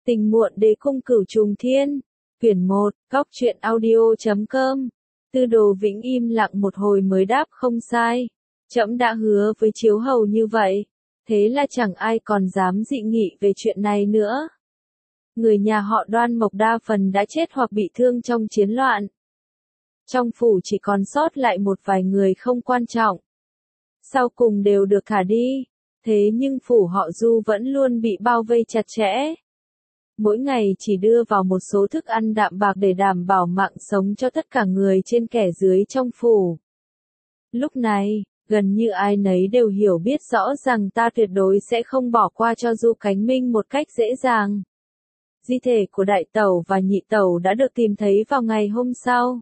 Tình muộn đế cung cửu trùng thiên. Quyển 1, Góc truyện audio.com. Tư Đồ Vĩnh im lặng một hồi mới đáp không sai. Trẫm đã hứa với Chiếu Hầu như vậy. Thế là chẳng ai còn dám dị nghị về chuyện này nữa. Người nhà họ Đoan Mộc đa phần đã chết hoặc bị thương trong chiến loạn. Trong phủ chỉ còn sót lại một vài người không quan trọng. Sau cùng đều được thả đi. Thế nhưng phủ họ Du vẫn luôn bị bao vây chặt chẽ. Mỗi ngày chỉ đưa vào một số thức ăn đạm bạc để đảm bảo mạng sống cho tất cả người trên kẻ dưới trong phủ. Lúc này, gần như ai nấy đều hiểu biết rõ rằng ta tuyệt đối sẽ không bỏ qua cho Du Cánh Minh một cách dễ dàng. Di thể của đại tẩu và nhị tẩu đã được tìm thấy vào ngày hôm sau.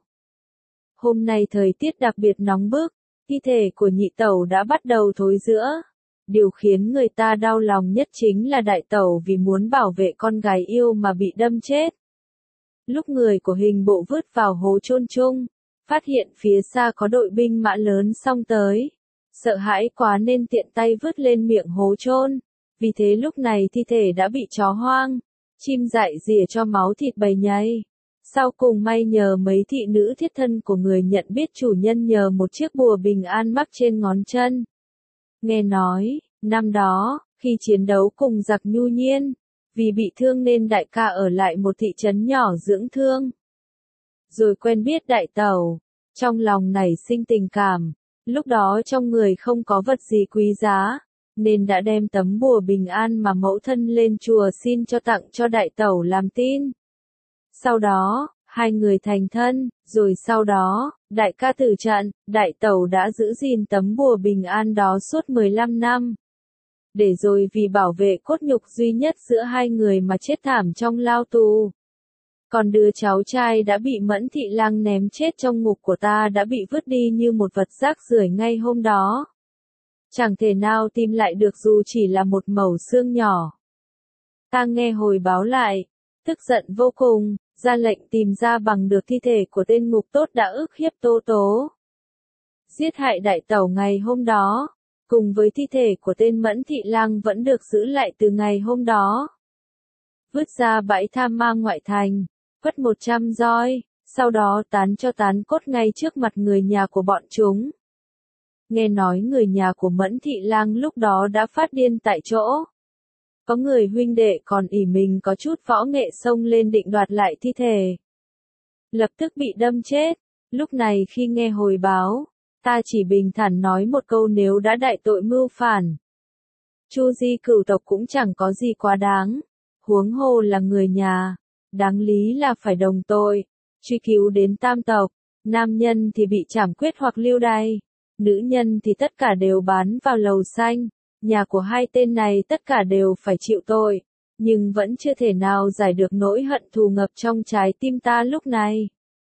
Hôm nay thời tiết đặc biệt nóng bức, thi thể của nhị tẩu đã bắt đầu thối rữa. Điều khiến người ta đau lòng nhất chính là đại tẩu vì muốn bảo vệ con gái yêu mà bị đâm chết. Lúc người của Hình Bộ vứt vào hố chôn chung, phát hiện phía xa có đội binh mã lớn xông tới. Sợ hãi quá nên tiện tay vứt lên miệng hố chôn. Vì thế lúc này thi thể đã bị chó hoang, chim dại rỉa cho máu thịt bầy nhầy. Sau cùng may nhờ mấy thị nữ thiết thân của người nhận biết chủ nhân nhờ một chiếc bùa bình an mắc trên ngón chân. Nghe nói, năm đó, khi chiến đấu cùng giặc Nhu Nhiên, vì bị thương nên đại ca ở lại một thị trấn nhỏ dưỡng thương. Rồi quen biết đại tẩu, trong lòng nảy sinh tình cảm, lúc đó trong người không có vật gì quý giá, nên đã đem tấm bùa bình an mà mẫu thân lên chùa xin cho tặng cho đại tẩu làm tin. Sau đó, hai người thành thân, rồi sau đó, đại ca tử trận, đại tẩu đã giữ gìn tấm bùa bình an đó suốt 15 năm. Để rồi vì bảo vệ cốt nhục duy nhất giữa hai người mà chết thảm trong lao tù. Còn đứa cháu trai đã bị Mẫn Thị Lang ném chết trong ngục của ta đã bị vứt đi như một vật rác rưởi ngay hôm đó. Chẳng thể nào tìm lại được dù chỉ là một mẩu xương nhỏ. Ta nghe hồi báo lại, tức giận vô cùng, ra lệnh tìm ra bằng được thi thể của tên ngục tốt đã ức hiếp Tô Tố. Giết hại đại tẩu ngày hôm đó, cùng với thi thể của tên Mẫn Thị Lang vẫn được giữ lại từ ngày hôm đó. Vứt ra bãi tha ma ngoại thành, vứt 100 roi, sau đó tán cho tán cốt ngay trước mặt người nhà của bọn chúng. Nghe nói người nhà của Mẫn Thị Lang lúc đó đã phát điên tại chỗ. Có người huynh đệ còn ỷ mình có chút võ nghệ xông lên định đoạt lại thi thể. Lập tức bị đâm chết. Lúc này khi nghe hồi báo, ta chỉ bình thản nói một câu nếu đã đại tội mưu phản. Chu di cửu tộc cũng chẳng có gì quá đáng. Huống hồ là người nhà. Đáng lý là phải đồng tội. Truy cứu đến tam tộc. Nam nhân thì bị trảm quyết hoặc lưu đày. Nữ nhân thì tất cả đều bán vào lầu xanh. Nhà của hai tên này tất cả đều phải chịu tội, nhưng vẫn chưa thể nào giải được nỗi hận thù ngập trong trái tim ta lúc này.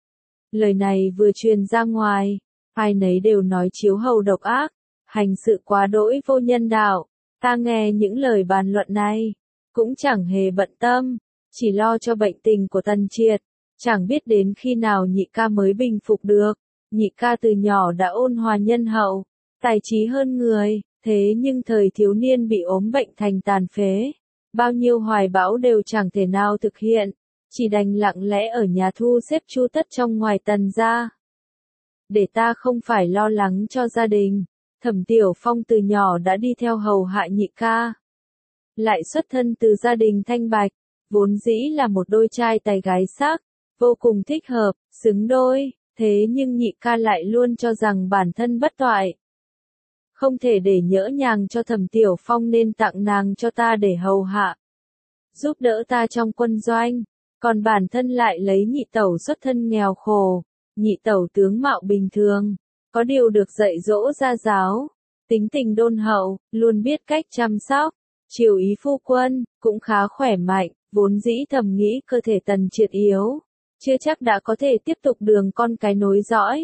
Lời này vừa truyền ra ngoài, ai nấy đều nói Chiếu Hầu độc ác, hành sự quá đỗi vô nhân đạo. Ta nghe những lời bàn luận này, cũng chẳng hề bận tâm, chỉ lo cho bệnh tình của Tần Triệt, chẳng biết đến khi nào nhị ca mới bình phục được. Nhị ca từ nhỏ đã ôn hòa nhân hậu, tài trí hơn người. Thế nhưng thời thiếu niên bị ốm bệnh thành tàn phế, bao nhiêu hoài bão đều chẳng thể nào thực hiện, chỉ đành lặng lẽ ở nhà thu xếp chu tất trong ngoài Tần gia. Để ta không phải lo lắng cho gia đình, Thẩm Tiểu Phong từ nhỏ đã đi theo hầu hạ nhị ca. Lại xuất thân từ gia đình thanh bạch, vốn dĩ là một đôi trai tài gái sắc, vô cùng thích hợp, xứng đôi, thế nhưng nhị ca lại luôn cho rằng bản thân bất toại. Không thể để nhỡ nhàng cho Thẩm Tiểu Phong nên tặng nàng cho ta để hầu hạ. Giúp đỡ ta trong quân doanh, còn bản thân lại lấy nhị tẩu xuất thân nghèo khổ, nhị tẩu tướng mạo bình thường, có điều được dạy dỗ gia giáo, tính tình đôn hậu, luôn biết cách chăm sóc, chiều ý phu quân, cũng khá khỏe mạnh, vốn dĩ thầm nghĩ cơ thể Tần Triệt yếu, chưa chắc đã có thể tiếp tục đường con cái nối dõi.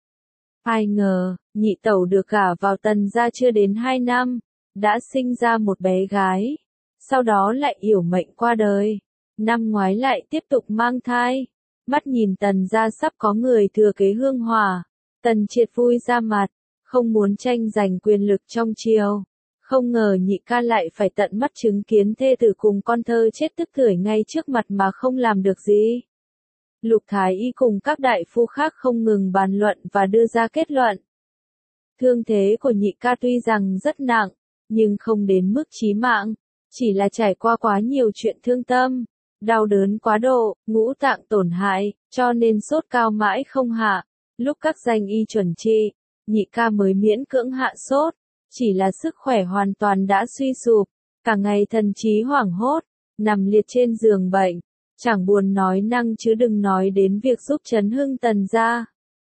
Ai ngờ, nhị tẩu được gả vào Tần gia chưa đến 2 năm, đã sinh ra một bé gái, sau đó lại yểu mệnh qua đời. Năm ngoái lại tiếp tục mang thai, mắt nhìn Tần gia sắp có người thừa kế hương hỏa, Tần Triệt vui ra mặt, không muốn tranh giành quyền lực trong triều, Không ngờ nhị ca lại phải tận mắt chứng kiến thê tử cùng con thơ chết tức tưởi ngay trước mặt mà không làm được gì. Lục Thái Y cùng các đại phu khác không ngừng bàn luận và đưa ra kết luận. Thương thế của nhị ca tuy rằng rất nặng, nhưng không đến mức chí mạng, chỉ là trải qua quá nhiều chuyện thương tâm, đau đớn quá độ, ngũ tạng tổn hại, cho nên sốt cao mãi không hạ. Lúc các danh y chuẩn trị, nhị ca mới miễn cưỡng hạ sốt, chỉ là sức khỏe hoàn toàn đã suy sụp, cả ngày thần trí hoảng hốt, nằm liệt trên giường bệnh, chẳng buồn nói năng chứ đừng nói đến việc giúp Trấn Hưng Tần gia.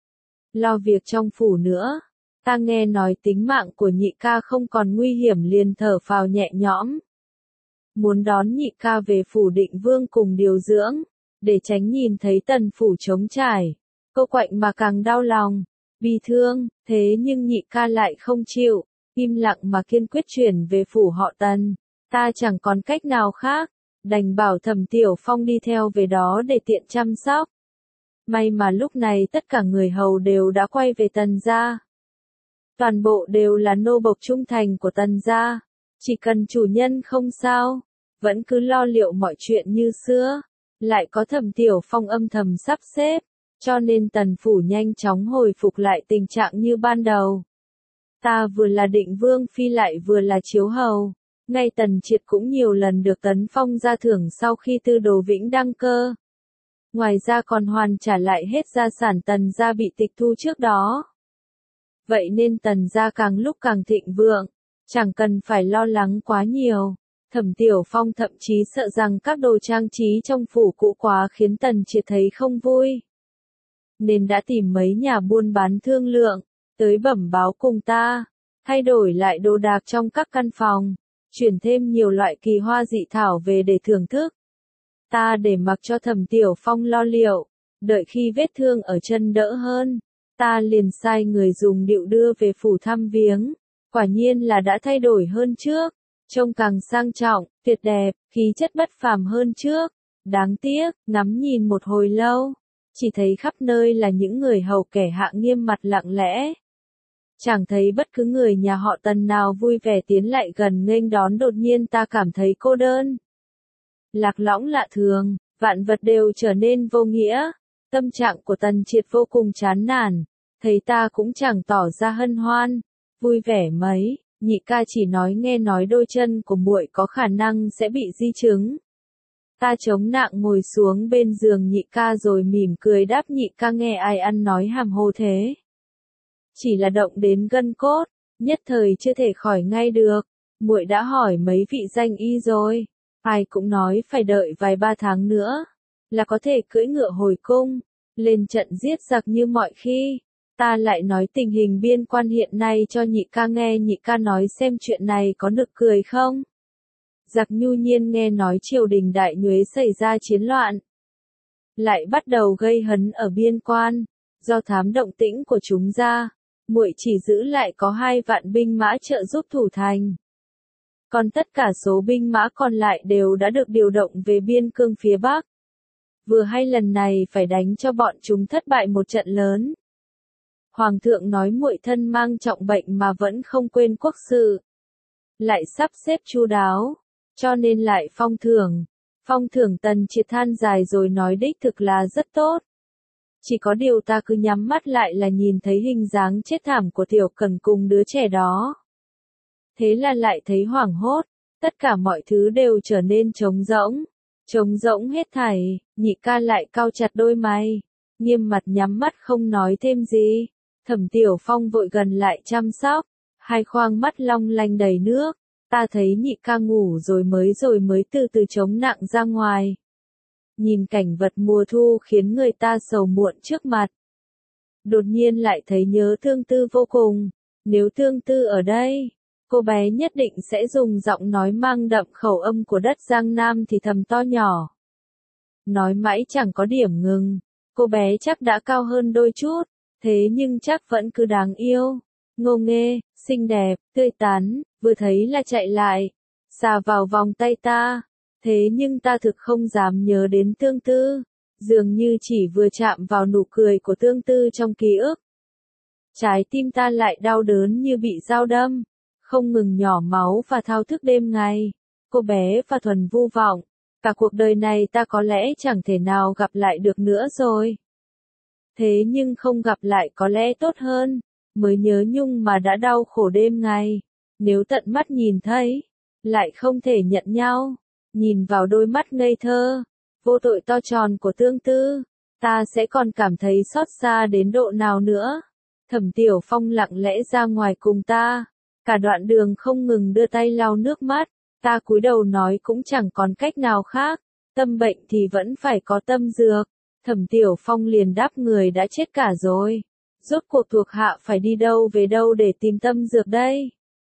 Lo việc trong phủ nữa, ta nghe nói tính mạng của nhị ca không còn nguy hiểm liền thở phào nhẹ nhõm. Muốn đón nhị ca về phủ Định Vương cùng điều dưỡng, để tránh nhìn thấy Tần phủ trống trải, cô Quạnh mà càng đau lòng, bi thương, thế nhưng nhị ca lại không chịu, im lặng mà kiên quyết chuyển về phủ họ Tần, ta chẳng còn cách nào khác, đành bảo Thẩm Tiểu Phong đi theo về đó để tiện chăm sóc. May mà lúc này tất cả người hầu đều đã quay về Tần gia. Toàn bộ đều là nô bộc trung thành của Tần gia, chỉ cần chủ nhân không sao, vẫn cứ lo liệu mọi chuyện như xưa, lại có Thẩm Tiểu Phong âm thầm sắp xếp, cho nên Tần phủ nhanh chóng hồi phục lại tình trạng như ban đầu. Ta vừa là Định Vương phi lại vừa là chiếu hầu, ngay Tần Triệt cũng nhiều lần được tấn phong ra thưởng sau khi Tư Đồ Vĩnh đăng cơ. Ngoài ra còn hoàn trả lại hết gia sản Tần gia bị tịch thu trước đó. Vậy nên Tần gia càng lúc càng thịnh vượng, chẳng cần phải lo lắng quá nhiều. Thẩm Tiểu Phong thậm chí sợ rằng các đồ trang trí trong phủ cũ quá khiến Tần Triệt thấy không vui. Nên đã tìm mấy nhà buôn bán thương lượng, tới bẩm báo cùng ta, thay đổi lại đồ đạc trong các căn phòng, chuyển thêm nhiều loại kỳ hoa dị thảo về để thưởng thức. Ta để mặc cho Thẩm Tiểu Phong lo liệu, đợi khi vết thương ở chân đỡ hơn, ta liền sai người dùng điệu đưa về phủ thăm viếng, quả nhiên là đã thay đổi hơn trước, trông càng sang trọng, tuyệt đẹp, khí chất bất phàm hơn trước. Đáng tiếc, ngắm nhìn một hồi lâu, chỉ thấy khắp nơi là những người hầu kẻ hạ nghiêm mặt lặng lẽ. Chẳng thấy bất cứ người nhà họ Tần nào vui vẻ tiến lại gần nghênh đón, đột nhiên ta cảm thấy cô đơn. Lạc lõng lạ thường, vạn vật đều trở nên vô nghĩa, tâm trạng của Tần Triệt vô cùng chán nản, thấy ta cũng chẳng tỏ ra hân hoan, vui vẻ mấy, nhị ca chỉ nói nghe nói đôi chân của muội có khả năng sẽ bị di chứng. Ta chống nặng ngồi xuống bên giường nhị ca rồi mỉm cười đáp nhị ca nghe ai ăn nói hàm hồ thế. Chỉ là động đến gân cốt, nhất thời chưa thể khỏi ngay được, muội đã hỏi mấy vị danh y rồi, ai cũng nói phải đợi vài ba tháng nữa, là có thể cưỡi ngựa hồi cung, lên trận giết giặc như mọi khi. Ta lại nói tình hình biên quan hiện nay cho nhị ca nghe, nhị ca nói xem chuyện này có nực cười không? Giặc Nhu Nhiên nghe nói triều đình Đại Nhuế xảy ra chiến loạn, lại bắt đầu gây hấn ở biên quan, do thám động tĩnh của chúng ra, muội chỉ giữ lại có 2 vạn binh mã trợ giúp thủ thành. Còn tất cả số binh mã còn lại đều đã được điều động về biên cương phía Bắc. Vừa hay lần này phải đánh cho bọn chúng thất bại một trận lớn. Hoàng thượng nói muội thân mang trọng bệnh mà vẫn không quên quốc sự, lại sắp xếp chu đáo, cho nên lại phong thưởng. Phong thưởng Tần Triệt than dài rồi nói đích thực là rất tốt. Chỉ có điều ta cứ nhắm mắt lại là nhìn thấy hình dáng chết thảm của Tiểu Cần cùng đứa trẻ đó. Thế là lại thấy hoảng hốt, tất cả mọi thứ đều trở nên trống rỗng hết thảy, nhị ca lại cau chặt đôi mày, nghiêm mặt nhắm mắt không nói thêm gì. Thẩm Tiểu Phong vội gần lại chăm sóc, 2 khoang mắt long lanh đầy nước, ta thấy nhị ca ngủ rồi mới từ từ chống nặng ra ngoài. Nhìn cảnh vật mùa thu khiến người ta sầu muộn trước mặt. Đột nhiên lại thấy nhớ Thương Tư vô cùng, nếu Thương Tư ở đây, cô bé nhất định sẽ dùng giọng nói mang đậm khẩu âm của đất Giang Nam thì thầm to nhỏ. Nói mãi chẳng có điểm ngừng, cô bé chắc đã cao hơn đôi chút, thế nhưng chắc vẫn cứ đáng yêu, ngô nghê, xinh đẹp, tươi tắn, vừa thấy là chạy lại, xà vào vòng tay ta. Thế nhưng ta thực không dám nhớ đến Tương Tư, dường như chỉ vừa chạm vào nụ cười của Tương Tư trong ký ức. Trái tim ta lại đau đớn như bị dao đâm, không ngừng nhỏ máu và thao thức đêm ngày. Cô bé và thuần vu vọng, cả cuộc đời này ta có lẽ chẳng thể nào gặp lại được nữa rồi. Thế nhưng không gặp lại có lẽ tốt hơn, mới nhớ nhung mà đã đau khổ đêm ngày. Nếu tận mắt nhìn thấy, lại không thể nhận nhau, nhìn vào đôi mắt ngây thơ, vô tội to tròn của Tương Tư, ta sẽ còn cảm thấy xót xa đến độ nào nữa. Thẩm Tiểu Phong lặng lẽ ra ngoài cùng ta, cả đoạn đường không ngừng đưa tay lau nước mắt, ta cúi đầu nói cũng chẳng còn cách nào khác, tâm bệnh thì vẫn phải có tâm dược. Thẩm Tiểu Phong liền đáp người đã chết cả rồi, rốt cuộc thuộc hạ phải đi đâu về đâu để tìm tâm dược đây.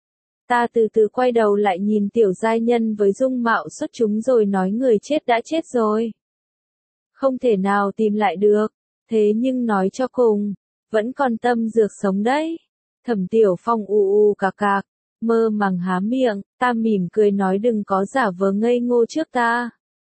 Ta từ từ quay đầu lại nhìn tiểu giai nhân với dung mạo xuất chúng rồi nói người chết đã chết rồi. Không thể nào tìm lại được, thế nhưng nói cho cùng, vẫn còn tâm dược sống đấy. Thẩm Tiểu Phong cạc cạc, mơ màng há miệng, ta mỉm cười nói đừng có giả vờ ngây ngô trước ta.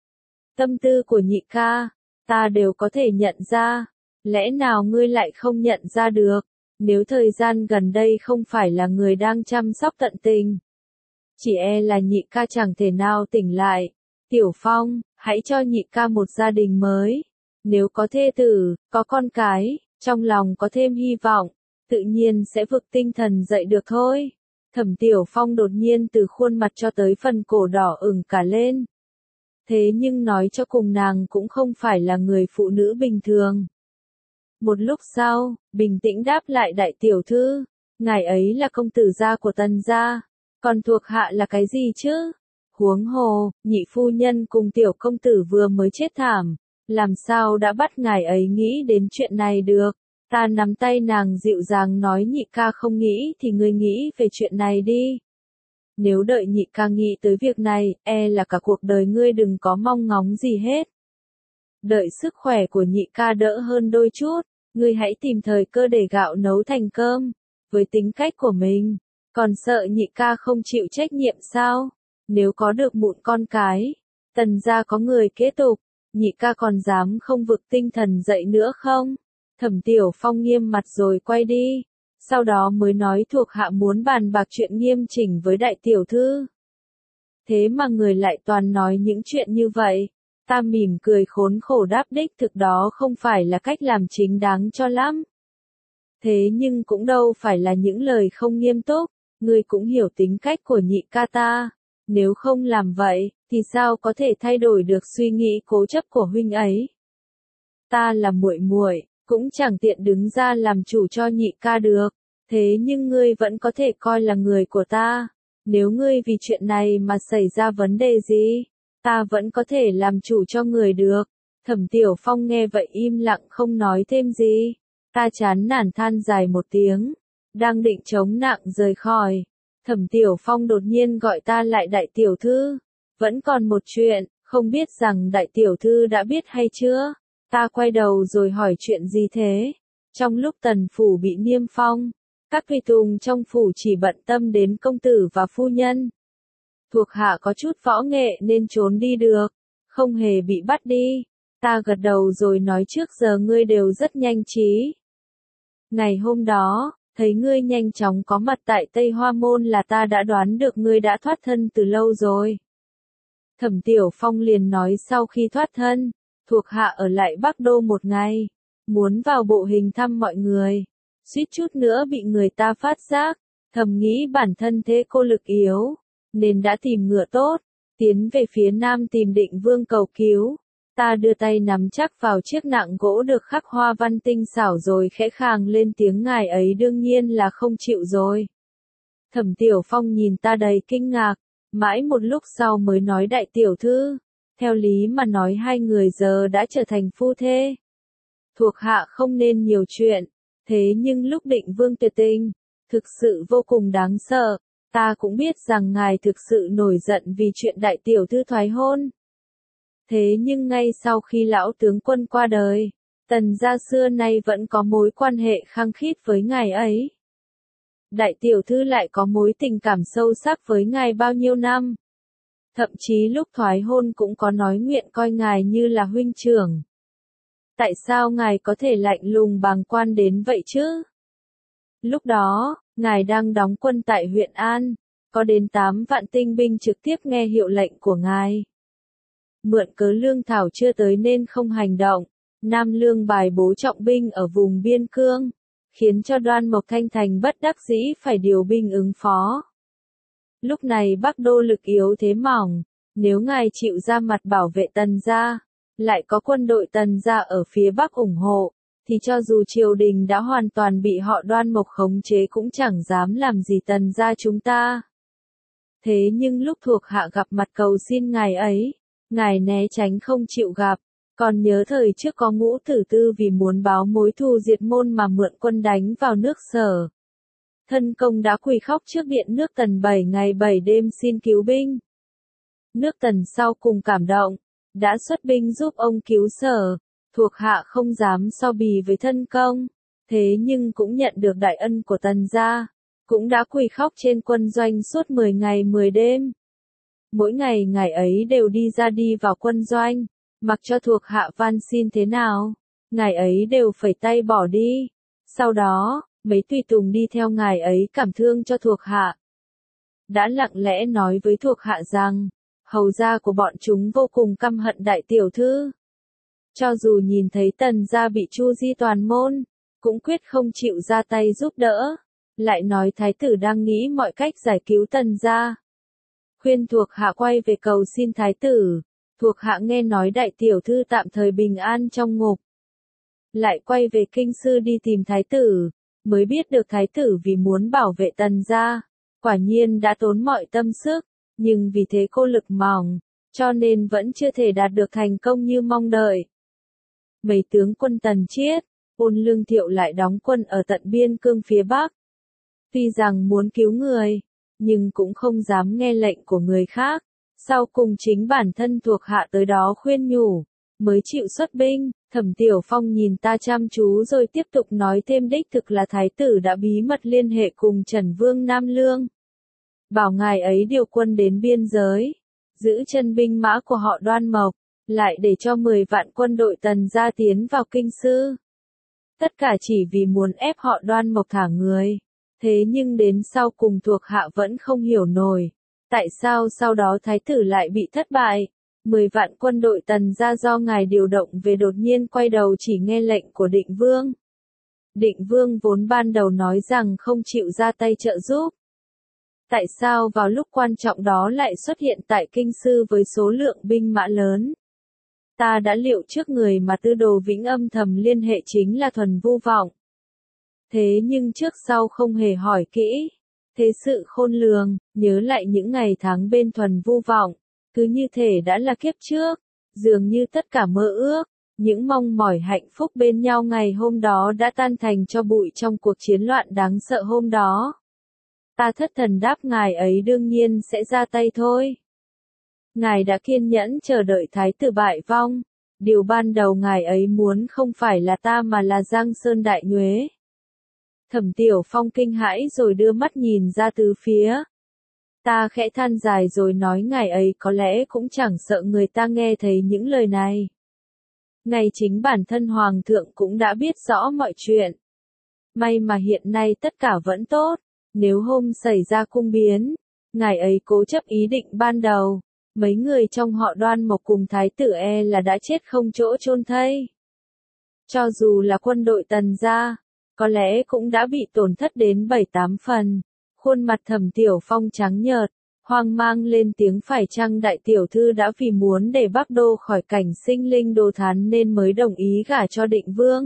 Tâm tư của nhị ca, ta đều có thể nhận ra, lẽ nào ngươi lại không nhận ra được, nếu thời gian gần đây không phải là người đang chăm sóc tận tình. Chỉ e là nhị ca chẳng thể nào tỉnh lại. Tiểu Phong, hãy cho nhị ca một gia đình mới. Nếu có thê tử, có con cái, trong lòng có thêm hy vọng, tự nhiên sẽ vực tinh thần dậy được thôi. Thẩm Tiểu Phong đột nhiên từ khuôn mặt cho tới phần cổ đỏ ửng cả lên. Thế nhưng nói cho cùng nàng cũng không phải là người phụ nữ bình thường. Một lúc sau, bình tĩnh đáp lại đại tiểu thư, ngài ấy là công tử gia của Tần gia, còn thuộc hạ là cái gì chứ? Huống hồ, nhị phu nhân cùng tiểu công tử vừa mới chết thảm, làm sao đã bắt ngài ấy nghĩ đến chuyện này được? Ta nắm tay nàng dịu dàng nói nhị ca không nghĩ thì ngươi nghĩ về chuyện này đi. Nếu đợi nhị ca nghĩ tới việc này, e là cả cuộc đời ngươi đừng có mong ngóng gì hết. Đợi sức khỏe của nhị ca đỡ hơn đôi chút, ngươi hãy tìm thời cơ để gạo nấu thành cơm. Với tính cách của mình, còn sợ nhị ca không chịu trách nhiệm sao? Nếu có được mụn con cái, Tần gia có người kế tục, nhị ca còn dám không vực tinh thần dậy nữa không? Thẩm Tiểu Phong nghiêm mặt rồi quay đi, sau đó mới nói thuộc hạ muốn bàn bạc chuyện nghiêm chỉnh với đại tiểu thư. Thế mà người lại toàn nói những chuyện như vậy. Ta mỉm cười khốn khổ đáp đích thực đó không phải là cách làm chính đáng cho lắm. Thế nhưng cũng đâu phải là những lời không nghiêm túc, ngươi cũng hiểu tính cách của nhị ca ta. Nếu không làm vậy, thì sao có thể thay đổi được suy nghĩ cố chấp của huynh ấy? Ta là muội muội, cũng chẳng tiện đứng ra làm chủ cho nhị ca được. Thế nhưng ngươi vẫn có thể coi là người của ta. Nếu ngươi vì chuyện này mà xảy ra vấn đề gì, ta vẫn có thể làm chủ cho người được. Thẩm Tiểu Phong nghe vậy im lặng không nói thêm gì. Ta chán nản than dài một tiếng, đang định chống nặng rời khỏi. Thẩm Tiểu Phong đột nhiên gọi ta lại đại tiểu thư. Vẫn còn một chuyện, không biết rằng đại tiểu thư đã biết hay chưa? Ta quay đầu rồi hỏi chuyện gì thế? Trong lúc tần phủ bị niêm phong, các tùy tùng trong phủ chỉ bận tâm đến công tử và phu nhân. Thuộc hạ có chút võ nghệ nên trốn đi được, không hề bị bắt đi. Ta gật đầu rồi nói trước giờ ngươi đều rất nhanh trí. Ngày hôm đó, thấy ngươi nhanh chóng có mặt tại Tây Hoa Môn là ta đã đoán được ngươi đã thoát thân từ lâu rồi. Thẩm Tiểu Phong liền nói sau khi thoát thân, thuộc hạ ở lại Bắc Đô một ngày, muốn vào bộ hình thăm mọi người, suýt chút nữa bị người ta phát giác, thầm nghĩ bản thân thế cô lực yếu, nên đã tìm ngựa tốt, tiến về phía nam tìm Định Vương cầu cứu. Ta đưa tay nắm chắc vào chiếc nạng gỗ được khắc hoa văn tinh xảo rồi khẽ khàng lên tiếng ngài ấy đương nhiên là không chịu rồi. Thẩm Tiểu Phong nhìn ta đầy kinh ngạc, mãi một lúc sau mới nói đại tiểu thư, theo lý mà nói hai người giờ đã trở thành phu thê. Thuộc hạ không nên nhiều chuyện, thế nhưng lúc Định Vương tuyệt tình, thực sự vô cùng đáng sợ, ta cũng biết rằng ngài thực sự nổi giận vì chuyện đại tiểu thư thoái hôn. Thế nhưng ngay sau khi lão tướng quân qua đời, Tần gia xưa nay vẫn có mối quan hệ khăng khít với ngài ấy. Đại tiểu thư lại có mối tình cảm sâu sắc với ngài bao nhiêu năm. Thậm chí lúc thoái hôn cũng có nói nguyện coi ngài như là huynh trưởng. Tại sao ngài có thể lạnh lùng bàng quan đến vậy chứ? Lúc đó, ngài đang đóng quân tại huyện An, có đến 8 vạn tinh binh trực tiếp nghe hiệu lệnh của ngài. Mượn cớ lương thảo chưa tới nên không hành động, Nam Lương bài bố trọng binh ở vùng biên cương, khiến cho Đoan Mộc Thanh Thành bất đắc dĩ phải điều binh ứng phó. Lúc này Bắc Đô lực yếu thế mỏng, nếu ngài chịu ra mặt bảo vệ Tần gia, lại có quân đội Tần gia ở phía Bắc ủng hộ, thì cho dù triều đình đã hoàn toàn bị họ Đoan Mộc khống chế cũng chẳng dám làm gì Tần gia chúng ta. Thế nhưng lúc thuộc hạ gặp mặt cầu xin ngài ấy, ngài né tránh không chịu gặp, còn nhớ thời trước có Ngũ Tử Tư vì muốn báo mối thù diệt môn mà mượn quân đánh vào nước Sở. Thân công đã quỳ khóc trước điện nước Tần 7 ngày 7 đêm xin cứu binh. Nước Tần sau cùng cảm động, đã xuất binh giúp ông cứu Sở, thuộc hạ không dám so bì với thân công, thế nhưng cũng nhận được đại ân của Tần gia, cũng đã quỳ khóc trên quân doanh suốt 10 ngày 10 đêm. Mỗi ngày ngài ấy đều đi ra đi vào quân doanh, mặc cho thuộc hạ van xin thế nào, ngài ấy đều phẩy tay bỏ đi. Sau đó, mấy tùy tùng đi theo ngài ấy cảm thương cho thuộc hạ. Đã lặng lẽ nói với thuộc hạ rằng, hầu gia của bọn chúng vô cùng căm hận đại tiểu thư. Cho dù nhìn thấy Tần gia bị chu di toàn môn, cũng quyết không chịu ra tay giúp đỡ. Lại nói thái tử đang nghĩ mọi cách giải cứu Tần gia. Khuyên thuộc hạ quay về cầu xin thái tử, thuộc hạ nghe nói đại tiểu thư tạm thời bình an trong ngục. Lại quay về kinh sư đi tìm thái tử, mới biết được thái tử vì muốn bảo vệ Tần gia, quả nhiên đã tốn mọi tâm sức, nhưng vì thế cô lực mỏng, cho nên vẫn chưa thể đạt được thành công như mong đợi. Mấy tướng quân Tần Chiết, Ôn Lương Thiệu lại đóng quân ở tận biên cương phía Bắc. Tuy rằng muốn cứu người, nhưng cũng không dám nghe lệnh của người khác, sau cùng chính bản thân thuộc hạ tới đó khuyên nhủ, mới chịu xuất binh. Thẩm Tiểu Phong nhìn ta chăm chú rồi tiếp tục nói thêm đích thực là thái tử đã bí mật liên hệ cùng Trần Vương Nam Lương. Bảo ngài ấy điều quân đến biên giới, giữ chân binh mã của họ Đoan Mộc, lại để cho 10 vạn quân đội Tần gia tiến vào kinh sư. Tất cả chỉ vì muốn ép họ Đoan Mộc thả người. Thế nhưng đến sau cùng thuộc hạ vẫn không hiểu nổi, tại sao sau đó thái tử lại bị thất bại. 10 vạn quân đội Tần gia do ngài điều động về đột nhiên quay đầu chỉ nghe lệnh của Định Vương. Định Vương vốn ban đầu nói rằng không chịu ra tay trợ giúp. Tại sao vào lúc quan trọng đó lại xuất hiện tại kinh sư với số lượng binh mã lớn? Ta đã liệu trước người mà Tư Đồ Vĩnh âm thầm liên hệ chính là Thuần Vu Vọng. Thế nhưng trước sau không hề hỏi kỹ. Thế sự khôn lường, nhớ lại những ngày tháng bên Thuần Vu Vọng, cứ như thể đã là kiếp trước, dường như tất cả mơ ước, những mong mỏi hạnh phúc bên nhau ngày hôm đó đã tan thành cho bụi trong cuộc chiến loạn đáng sợ hôm đó. Ta thất thần đáp ngài ấy đương nhiên sẽ ra tay thôi. Ngài đã kiên nhẫn chờ đợi thái tử bại vong, điều ban đầu ngài ấy muốn không phải là ta mà là Giang Sơn Đại Nhuế. Thẩm Tiểu Phong kinh hãi rồi đưa mắt nhìn ra tứ phía. Ta khẽ than dài rồi nói ngài ấy có lẽ cũng chẳng sợ người ta nghe thấy những lời này. Ngay chính bản thân Hoàng thượng cũng đã biết rõ mọi chuyện. May mà hiện nay tất cả vẫn tốt, nếu hôm xảy ra cung biến, ngài ấy cố chấp ý định ban đầu, mấy người trong họ Đoan Mộc cùng thái tử là đã chết không chỗ chôn thây. Cho dù là quân đội Tần gia, có lẽ cũng đã bị tổn thất đến 7-8 phần. Khuôn mặt Thẩm Tiểu Phong trắng nhợt, hoang mang lên tiếng phải chăng đại tiểu thư đã vì muốn để Bắc Đô khỏi cảnh sinh linh đồ thán nên mới đồng ý gả cho Định Vương.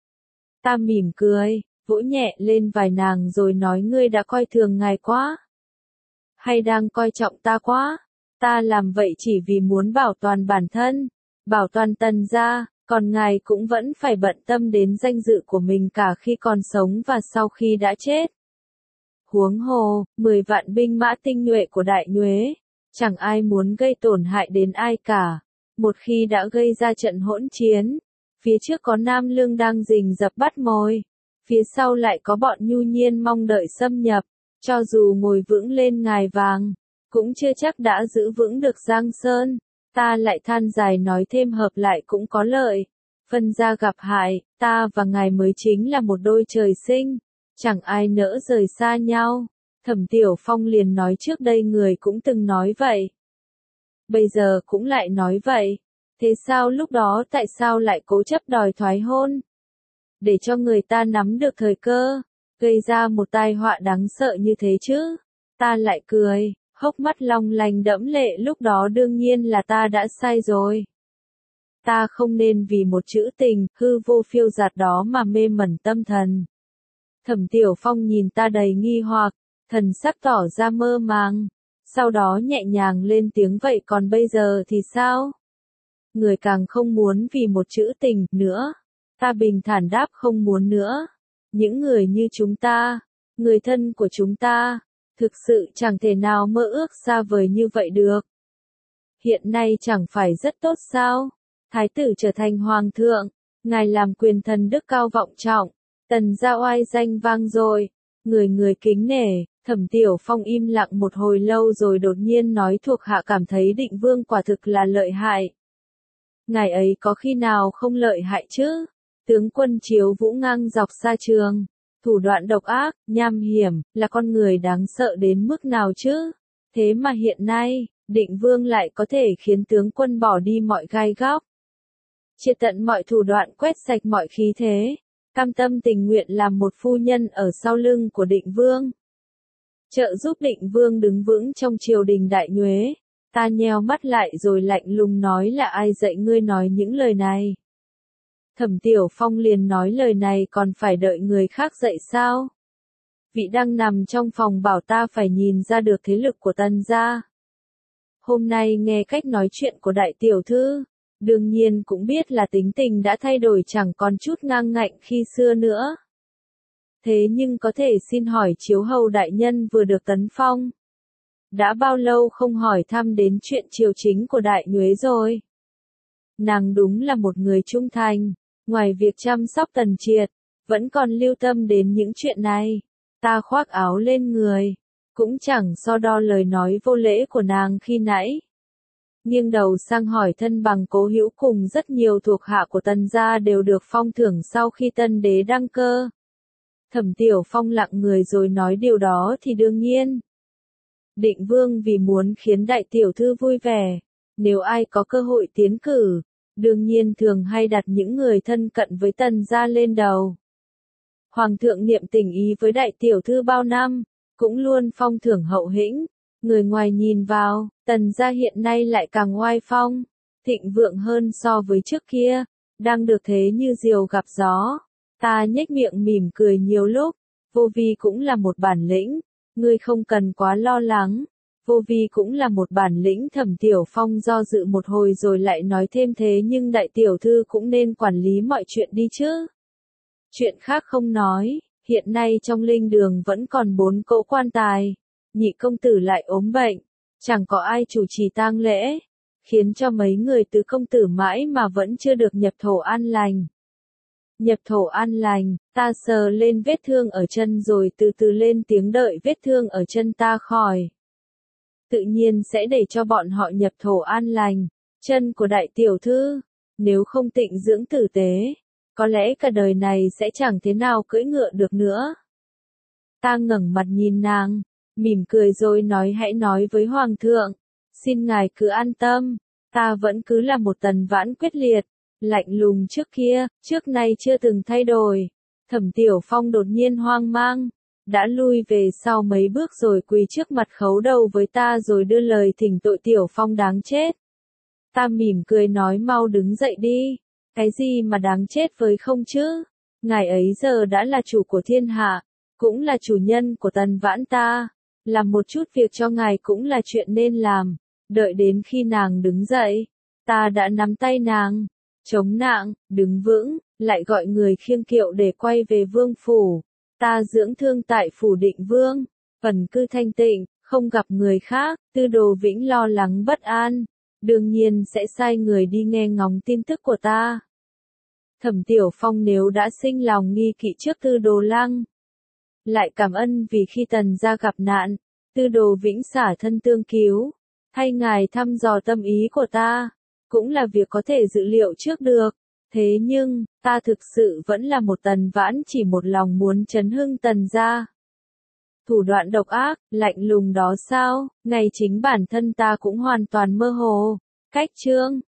Ta mỉm cười, vỗ nhẹ lên vai nàng rồi nói ngươi đã coi thường ngài quá. Hay đang coi trọng ta quá, ta làm vậy chỉ vì muốn bảo toàn bản thân, bảo toàn Tần gia, còn ngài cũng vẫn phải bận tâm đến danh dự của mình cả khi còn sống và sau khi đã chết. Huống hồ, 10 vạn binh mã tinh nhuệ của Đại Nhuế, chẳng ai muốn gây tổn hại đến ai cả. Một khi đã gây ra trận hỗn chiến, phía trước có Nam Lương đang rình rập bắt mồi, phía sau lại có bọn Nhu Nhiên mong đợi xâm nhập, cho dù ngồi vững lên ngai vàng, cũng chưa chắc đã giữ vững được Giang Sơn. Ta lại than dài nói thêm hợp lại cũng có lợi, phân ra gặp hại, ta và ngài mới chính là một đôi trời sinh, chẳng ai nỡ rời xa nhau. Thẩm Tiểu Phong liền nói trước đây người cũng từng nói vậy. Bây giờ cũng lại nói vậy. Thế sao lúc đó tại sao lại cố chấp đòi thoái hôn? Để cho người ta nắm được thời cơ, gây ra một tai họa đáng sợ như thế chứ. Ta lại cười, hốc mắt long lanh đẫm lệ, lúc đó đương nhiên là ta đã sai rồi. Ta không nên vì một chữ tình, hư vô phiêu dạt đó mà mê mẩn tâm thần. Thẩm Tiểu Phong nhìn ta đầy nghi hoặc, thần sắc tỏ ra mơ màng. Sau đó nhẹ nhàng lên tiếng, vậy còn bây giờ thì sao? Người càng không muốn vì một chữ tình nữa. Ta bình thản đáp, không muốn nữa. Những người như chúng ta, người thân của chúng ta, thực sự chẳng thể nào mơ ước xa vời như vậy được. Hiện nay chẳng phải rất tốt sao? Thái tử trở thành hoàng thượng, ngài làm quyền thần đức cao vọng trọng, Tần gia oai danh vang rồi, người người kính nể. Thẩm Tiểu Phong im lặng một hồi lâu rồi đột nhiên nói, thuộc hạ cảm thấy Định Vương quả thực là lợi hại. Ngài ấy có khi nào không lợi hại chứ? Tướng quân Chiếu Vũ ngang dọc xa trường, thủ đoạn độc ác, nham hiểm, là con người đáng sợ đến mức nào chứ? Thế mà hiện nay, Định Vương lại có thể khiến tướng quân bỏ đi mọi gai góc, triệt tận mọi thủ đoạn, quét sạch mọi khí thế, cam tâm tình nguyện làm một phu nhân ở sau lưng của Định Vương, trợ giúp Định Vương đứng vững trong triều đình Đại Nhuế. Ta nheo mắt lại rồi lạnh lùng nói, là ai dạy ngươi nói những lời này? Thẩm Tiểu Phong liền nói, lời này còn phải đợi người khác dạy sao? Vị đang nằm trong phòng bảo ta phải nhìn ra được thế lực của Tần gia. Hôm nay nghe cách nói chuyện của đại tiểu thư, đương nhiên cũng biết là tính tình đã thay đổi, chẳng còn chút ngang ngạnh khi xưa nữa. Thế nhưng có thể xin hỏi Chiếu hầu đại nhân vừa được tấn phong, đã bao lâu không hỏi thăm đến chuyện triều chính của Đại Nhuế rồi? Nàng đúng là một người trung thành, ngoài việc chăm sóc Tần Triệt, vẫn còn lưu tâm đến những chuyện này. Ta khoác áo lên người, cũng chẳng so đo lời nói vô lễ của nàng khi nãy. Nghiêng đầu sang hỏi thân bằng Cố Hữu cùng rất nhiều thuộc hạ của Tần gia đều được phong thưởng sau khi Tân đế đăng cơ. Thẩm Tiểu Phong lặng người rồi nói, điều đó thì đương nhiên. Định Vương vì muốn khiến đại tiểu thư vui vẻ, nếu ai có cơ hội tiến cử, đương nhiên thường hay đặt những người thân cận với Tần gia lên đầu. Hoàng thượng niệm tình ý với đại tiểu thư bao năm, cũng luôn phong thưởng hậu hĩnh. Người ngoài nhìn vào, Tần gia hiện nay lại càng oai phong, thịnh vượng hơn so với trước kia, đang được thế như diều gặp gió. Ta nhếch miệng mỉm cười nhiều lúc, vô vi cũng là một bản lĩnh, ngươi không cần quá lo lắng, vô vi cũng là một bản lĩnh. Thẩm Tiểu Phong do dự một hồi rồi lại nói thêm, thế nhưng đại tiểu thư cũng nên quản lý mọi chuyện đi chứ. Chuyện khác không nói, hiện nay trong linh đường vẫn còn 4 cỗ quan tài, nhị công tử lại ốm bệnh, chẳng có ai chủ trì tang lễ, khiến cho mấy người tứ công tử mãi mà vẫn chưa được nhập thổ an lành. Nhập thổ an lành, ta sờ lên vết thương ở chân rồi từ từ lên tiếng, đợi vết thương ở chân ta khỏi, tự nhiên sẽ để cho bọn họ nhập thổ an lành. Chân của đại tiểu thư, nếu không tịnh dưỡng tử tế, có lẽ cả đời này sẽ chẳng thế nào cưỡi ngựa được nữa. Ta ngẩng mặt nhìn nàng, mỉm cười rồi nói, hãy nói với Hoàng thượng, xin ngài cứ an tâm, ta vẫn cứ là một Tần Vãn quyết liệt, lạnh lùng trước kia, trước nay chưa từng thay đổi. Thẩm Tiểu Phong đột nhiên hoang mang, đã lui về sau mấy bước rồi quỳ trước mặt khấu đầu với ta rồi đưa lời thỉnh tội, Tiểu Phong đáng chết. Ta mỉm cười nói, mau đứng dậy đi, cái gì mà đáng chết với không chứ, ngài ấy giờ đã là chủ của thiên hạ, cũng là chủ nhân của Tần Vãn ta, làm một chút việc cho ngài cũng là chuyện nên làm. Đợi đến khi nàng đứng dậy, ta đã nắm tay nàng, chống nạng, đứng vững, lại gọi người khiêng kiệu để quay về vương phủ. Ta dưỡng thương tại phủ Định Vương, ẩn cư thanh tịnh, không gặp người khác. Tư Đồ Vĩnh lo lắng bất an, đương nhiên sẽ sai người đi nghe ngóng tin tức của ta. Thẩm Tiểu Phong nếu đã sinh lòng nghi kỵ trước Tư Đồ Lăng, lại cảm ơn vì khi Tần gia gặp nạn, Tư Đồ Vĩnh xả thân tương cứu, hay ngài thăm dò tâm ý của ta, cũng là việc có thể dự liệu trước được. Thế nhưng, ta thực sự vẫn là một Tần Vãn chỉ một lòng muốn chấn hưng Tần gia. Thủ đoạn độc ác, lạnh lùng đó sao, ngay chính bản thân ta cũng hoàn toàn mơ hồ. Cách chương